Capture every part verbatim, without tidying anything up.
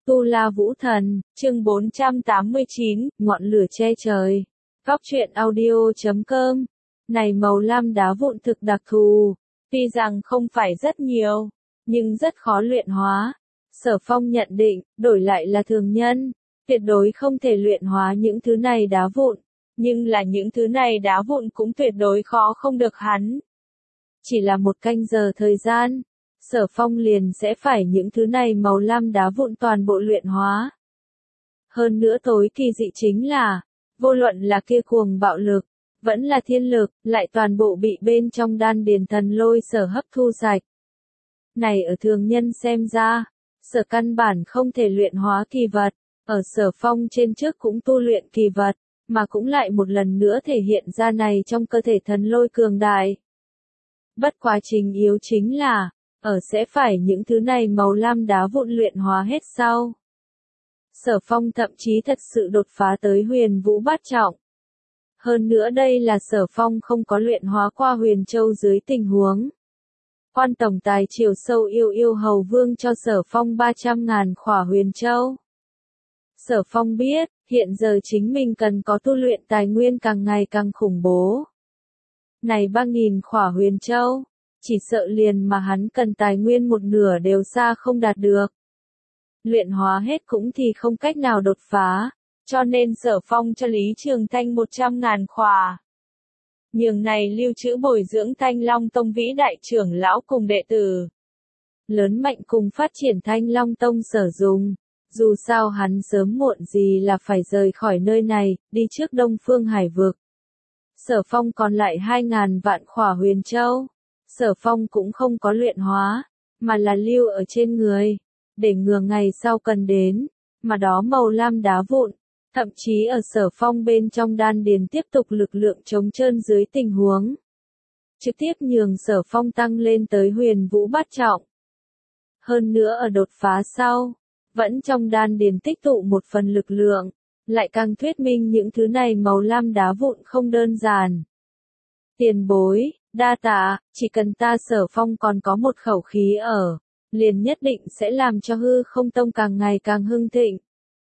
Tu La Vũ Thần, chương bốn trăm tám mươi chín, ngọn lửa che trời. Góc truyện audio chấm com. Này màu lam đá vụn thực đặc thù, tuy rằng không phải rất nhiều, nhưng rất khó luyện hóa. Sở Phong nhận định, đổi lại là thường nhân, tuyệt đối không thể luyện hóa những thứ này đá vụn, nhưng là những thứ này đá vụn cũng tuyệt đối khó không được hắn. Chỉ là một canh giờ thời gian, Sở Phong liền sẽ phải những thứ này màu lam đá vụn toàn bộ luyện hóa. Hơn nữa tối kỳ dị chính là, vô luận là kia cuồng bạo lực, vẫn là thiên lực, lại toàn bộ bị bên trong đan điền thần lôi sở hấp thu sạch. Này ở thường nhân xem ra, sở căn bản không thể luyện hóa kỳ vật, ở Sở Phong trên trước cũng tu luyện kỳ vật, mà cũng lại một lần nữa thể hiện ra này trong cơ thể thần lôi cường đại. Bất quá trình yếu chính là, ở sẽ phải những thứ này màu lam đá vụn luyện hóa hết sau. Sở Phong thậm chí thật sự đột phá tới huyền vũ bát trọng. Hơn nữa đây là Sở Phong không có luyện hóa qua huyền châu dưới tình huống. Quan tổng tài chiều sâu yêu yêu hầu vương cho Sở Phong ba trăm ngàn khỏa huyền châu. Sở Phong biết, hiện giờ chính mình cần có tu luyện tài nguyên càng ngày càng khủng bố. Này ba nghìn khỏa huyền châu, chỉ sợ liền mà hắn cần tài nguyên một nửa đều xa không đạt được. Luyện hóa hết cũng thì không cách nào đột phá, cho nên Sở Phong cho Lý Trường Thanh một trăm ngàn khỏa. Nhường này lưu trữ bồi dưỡng Thanh Long Tông vĩ đại trưởng lão cùng đệ tử. Lớn mạnh cùng phát triển Thanh Long Tông sử dụng, dù sao hắn sớm muộn gì là phải rời khỏi nơi này, đi trước Đông Phương Hải Vực. Sở Phong còn lại hai ngàn vạn khỏa huyền châu. Sở Phong cũng không có luyện hóa, mà là lưu ở trên người, để ngừa ngày sau cần đến, mà đó màu lam đá vụn, thậm chí ở Sở Phong bên trong đan điền tiếp tục lực lượng chống trơn dưới tình huống. Trực tiếp nhường Sở Phong tăng lên tới huyền vũ bát trọng. Hơn nữa ở đột phá sau, vẫn trong đan điền tích tụ một phần lực lượng, lại càng thuyết minh những thứ này màu lam đá vụn không đơn giản. Tiền bối, đa tạ, chỉ cần ta Sở Phong còn có một khẩu khí ở, liền nhất định sẽ làm cho hư không tông càng ngày càng hưng thịnh.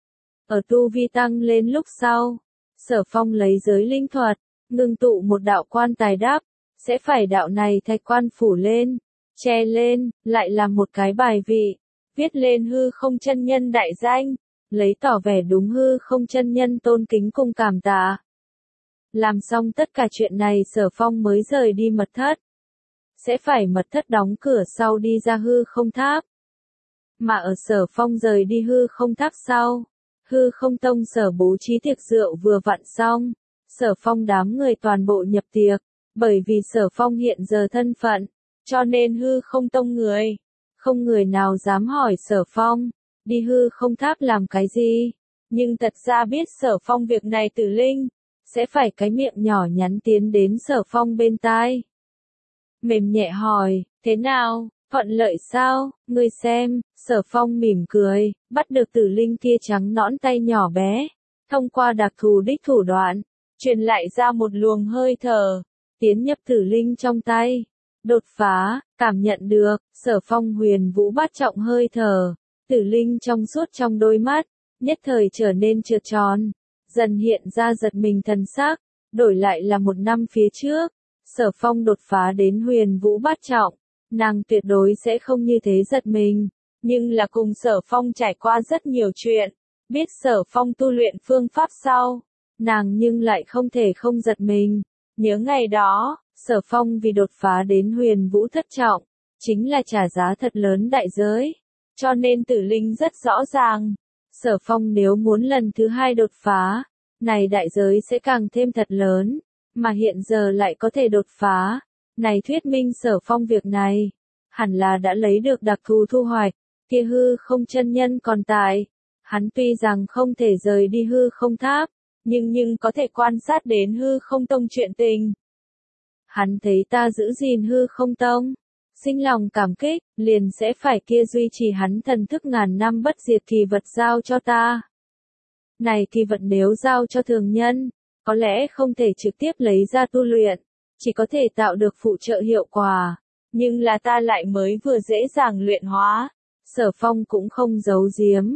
Ở tu vi tăng lên lúc sau, Sở Phong lấy giới linh thuật, ngưng tụ một đạo quan tài đáp, sẽ phải đạo này thạch quan phủ lên, che lên, lại làm một cái bài vị, viết lên hư không chân nhân đại danh, lấy tỏ vẻ đúng hư không chân nhân tôn kính cùng cảm tạ. Làm xong tất cả chuyện này Sở Phong mới rời đi mật thất. Sẽ phải mật thất đóng cửa sau đi ra hư không tháp. Mà ở Sở Phong rời đi hư không tháp sau, hư không tông sở bố trí tiệc rượu vừa vặn xong, Sở Phong đám người toàn bộ nhập tiệc, bởi vì Sở Phong hiện giờ thân phận, cho nên hư không tông người, không người nào dám hỏi Sở Phong, đi hư không tháp làm cái gì, nhưng thật ra biết Sở Phong việc này Tử Linh, sẽ phải cái miệng nhỏ nhắn tiến đến Sở Phong bên tai. Mềm nhẹ hỏi, thế nào, thuận lợi sao, ngươi xem, Sở Phong mỉm cười, bắt được Tử Linh kia trắng nõn tay nhỏ bé, thông qua đặc thù đích thủ đoạn, truyền lại ra một luồng hơi thở, tiến nhập Tử Linh trong tay. Đột phá, cảm nhận được, Sở Phong huyền vũ bát trọng hơi thở, Tử Linh trong suốt trong đôi mắt, nhất thời trở nên trượt tròn, dần hiện ra giật mình thần sắc, đổi lại là một năm phía trước, Sở Phong đột phá đến huyền vũ bát trọng, nàng tuyệt đối sẽ không như thế giật mình, nhưng là cùng Sở Phong trải qua rất nhiều chuyện, biết Sở Phong tu luyện phương pháp sau, nàng nhưng lại không thể không giật mình, nhớ ngày đó, Sở Phong vì đột phá đến huyền vũ thất trọng, chính là trả giá thật lớn đại giới, cho nên Tử Linh rất rõ ràng, Sở Phong nếu muốn lần thứ hai đột phá, này đại giới sẽ càng thêm thật lớn, mà hiện giờ lại có thể đột phá, này thuyết minh Sở Phong việc này, hẳn là đã lấy được đặc thù thu hoạch, kia hư không chân nhân còn tại, hắn tuy rằng không thể rời đi hư không tháp, nhưng nhưng có thể quan sát đến hư không tông chuyện tình. Hắn thấy ta giữ gìn hư không tông, sinh lòng cảm kích, liền sẽ phải kia duy trì hắn thần thức ngàn năm bất diệt kỳ vật giao cho ta. Này kỳ vật nếu giao cho thường nhân, có lẽ không thể trực tiếp lấy ra tu luyện, chỉ có thể tạo được phụ trợ hiệu quả, nhưng là ta lại mới vừa dễ dàng luyện hóa. Sở Phong cũng không giấu giếm,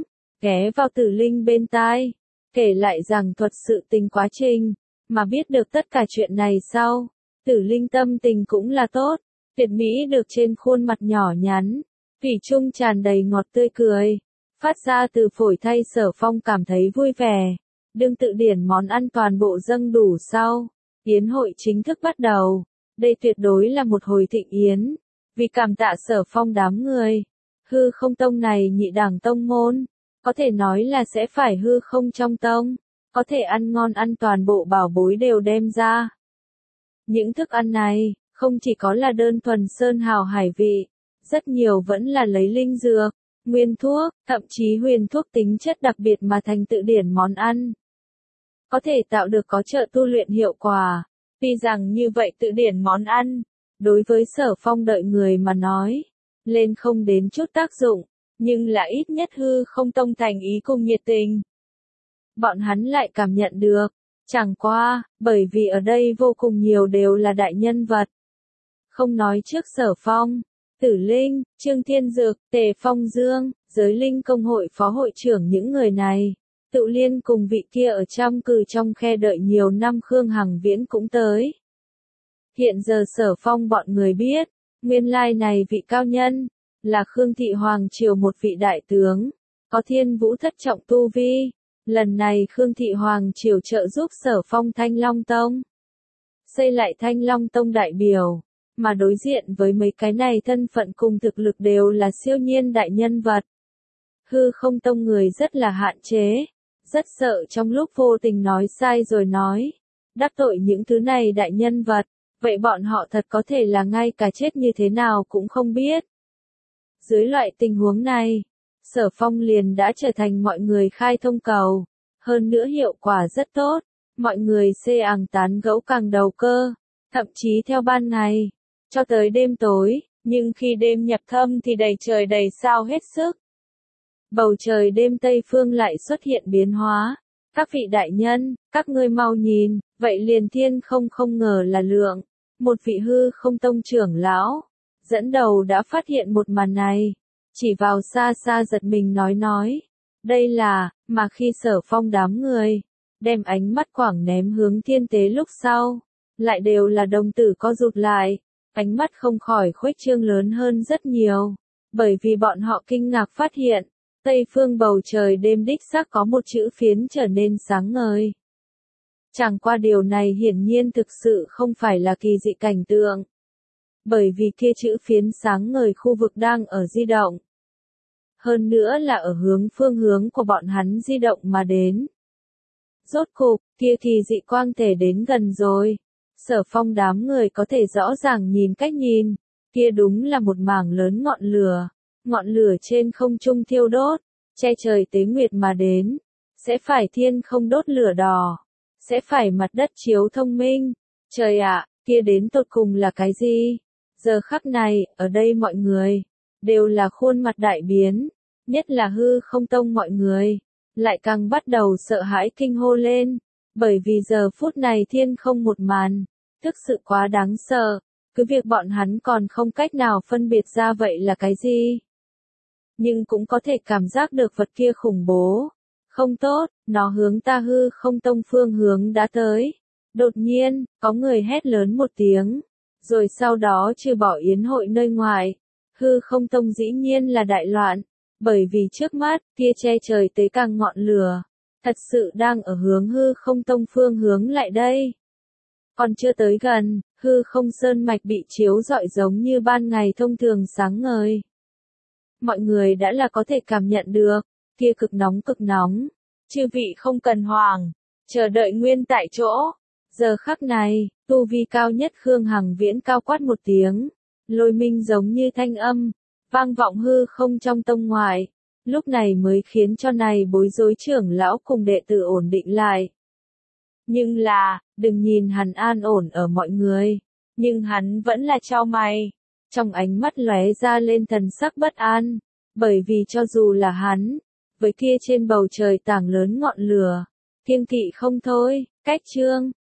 ghé vào Tử Linh bên tai, kể lại rằng thuật sự tình quá trình, mà biết được tất cả chuyện này sau, Tử Linh tâm tình cũng là tốt, tuyệt mỹ được trên khuôn mặt nhỏ nhắn, thủy chung tràn đầy ngọt tươi cười, phát ra từ phổi thay Sở Phong cảm thấy vui vẻ. Đương tự điển món ăn toàn bộ dâng đủ sau, yến hội chính thức bắt đầu. Đây tuyệt đối là một hồi thịnh yến, vì cảm tạ Sở Phong đám người. Hư Không Tông này nhị đẳng tông môn, có thể nói là sẽ phải hư không trong tông, có thể ăn ngon ăn toàn bộ bảo bối đều đem ra. Những thức ăn này, không chỉ có là đơn thuần sơn hào hải vị, rất nhiều vẫn là lấy linh dược, nguyên thuốc, thậm chí huyền thuốc tính chất đặc biệt mà thành tự điển món ăn. Có thể tạo được có trợ tu luyện hiệu quả. Tuy rằng như vậy tự điển món ăn, đối với Sở Phong đợi người mà nói, lên không đến chút tác dụng, nhưng là ít nhất hư không tông thành ý cùng nhiệt tình. Bọn hắn lại cảm nhận được, chẳng qua, bởi vì ở đây vô cùng nhiều đều là đại nhân vật. Không nói trước Sở Phong, Tử Linh, Trương Thiên Dược, Tề Phong Dương, Giới Linh Công hội phó hội trưởng những người này. Tự Liên cùng vị kia ở trong cừ trong khe đợi nhiều năm Khương Hằng Viễn cũng tới. Hiện giờ Sở Phong bọn người biết, nguyên lai này vị cao nhân, là Khương Thị Hoàng Triều một vị đại tướng, có thiên vũ thất trọng tu vi. Lần này Khương Thị Hoàng Triều trợ giúp Sở Phong Thanh Long Tông, xây lại Thanh Long Tông đại biểu, mà đối diện với mấy cái này thân phận cùng thực lực đều là siêu nhiên đại nhân vật. Hư Không Tông người rất là hạn chế. Rất sợ trong lúc vô tình nói sai rồi nói, đắc tội những thứ này đại nhân vật, vậy bọn họ thật có thể là ngay cả chết như thế nào cũng không biết. Dưới loại tình huống này, Sở Phong liền đã trở thành mọi người khai thông cầu, hơn nữa hiệu quả rất tốt, mọi người xê àng tán gẫu càng đầu cơ, thậm chí theo ban ngày, cho tới đêm tối, nhưng khi đêm nhập thâm thì đầy trời đầy sao hết sức. Bầu trời đêm Tây Phương lại xuất hiện biến hóa. Các vị đại nhân, các ngươi mau nhìn, vậy liền thiên không không ngờ là lượng. Một vị hư không tông trưởng lão, dẫn đầu đã phát hiện một màn này. Chỉ vào xa xa giật mình nói nói. Đây là, mà khi Sở Phong đám người, đem ánh mắt quảng ném hướng thiên tế lúc sau. Lại đều là đồng tử co rụt lại, ánh mắt không khỏi khuếch trương lớn hơn rất nhiều. Bởi vì bọn họ kinh ngạc phát hiện. Tây phương bầu trời đêm đích xác có một chữ phiến trở nên sáng ngời. Chẳng qua điều này hiển nhiên thực sự không phải là kỳ dị cảnh tượng. Bởi vì kia chữ phiến sáng ngời khu vực đang ở di động. Hơn nữa là ở hướng phương hướng của bọn hắn di động mà đến. Rốt cục, kia kỳ dị quang thể đến gần rồi. Sở Phong đám người có thể rõ ràng nhìn cách nhìn. Kia đúng là một mảng lớn ngọn lửa. Ngọn lửa trên không trung thiêu đốt, che trời tế nguyệt mà đến, sẽ phải thiên không đốt lửa đỏ, sẽ phải mặt đất chiếu thông minh. Trời ạ, kia đến tột cùng là cái gì? Giờ khắc này, ở đây mọi người, đều là khuôn mặt đại biến, nhất là hư không tông mọi người, lại càng bắt đầu sợ hãi kinh hô lên, bởi vì giờ phút này thiên không một màn, thực sự quá đáng sợ, cứ việc bọn hắn còn không cách nào phân biệt ra vậy là cái gì. Nhưng cũng có thể cảm giác được vật kia khủng bố. Không tốt, nó hướng ta hư không tông phương hướng đã tới. Đột nhiên, có người hét lớn một tiếng. Rồi sau đó trừ bỏ yến hội nơi ngoài. Hư không tông dĩ nhiên là đại loạn. Bởi vì trước mắt, kia che trời tế càng ngọn lửa. Thật sự đang ở hướng hư không tông phương hướng lại đây. Còn chưa tới gần, hư không sơn mạch bị chiếu rọi giống như ban ngày thông thường sáng ngời. Mọi người đã là có thể cảm nhận được, kia cực nóng cực nóng. Chư vị không cần hoảng, chờ đợi nguyên tại chỗ. Giờ khắc này, tu vi cao nhất Khương Hằng Viễn cao quát một tiếng. Lôi minh giống như thanh âm, vang vọng hư không trong tông ngoại. Lúc này mới khiến cho này bối rối trưởng lão cùng đệ tử ổn định lại. Nhưng là, đừng nhìn hắn an ổn ở mọi người. Nhưng hắn vẫn là chau mày. Trong ánh mắt lóe ra lên thần sắc bất an, bởi vì cho dù là hắn, với kia trên bầu trời tảng lớn ngọn lửa, kiêng kỵ không thôi, cách trương,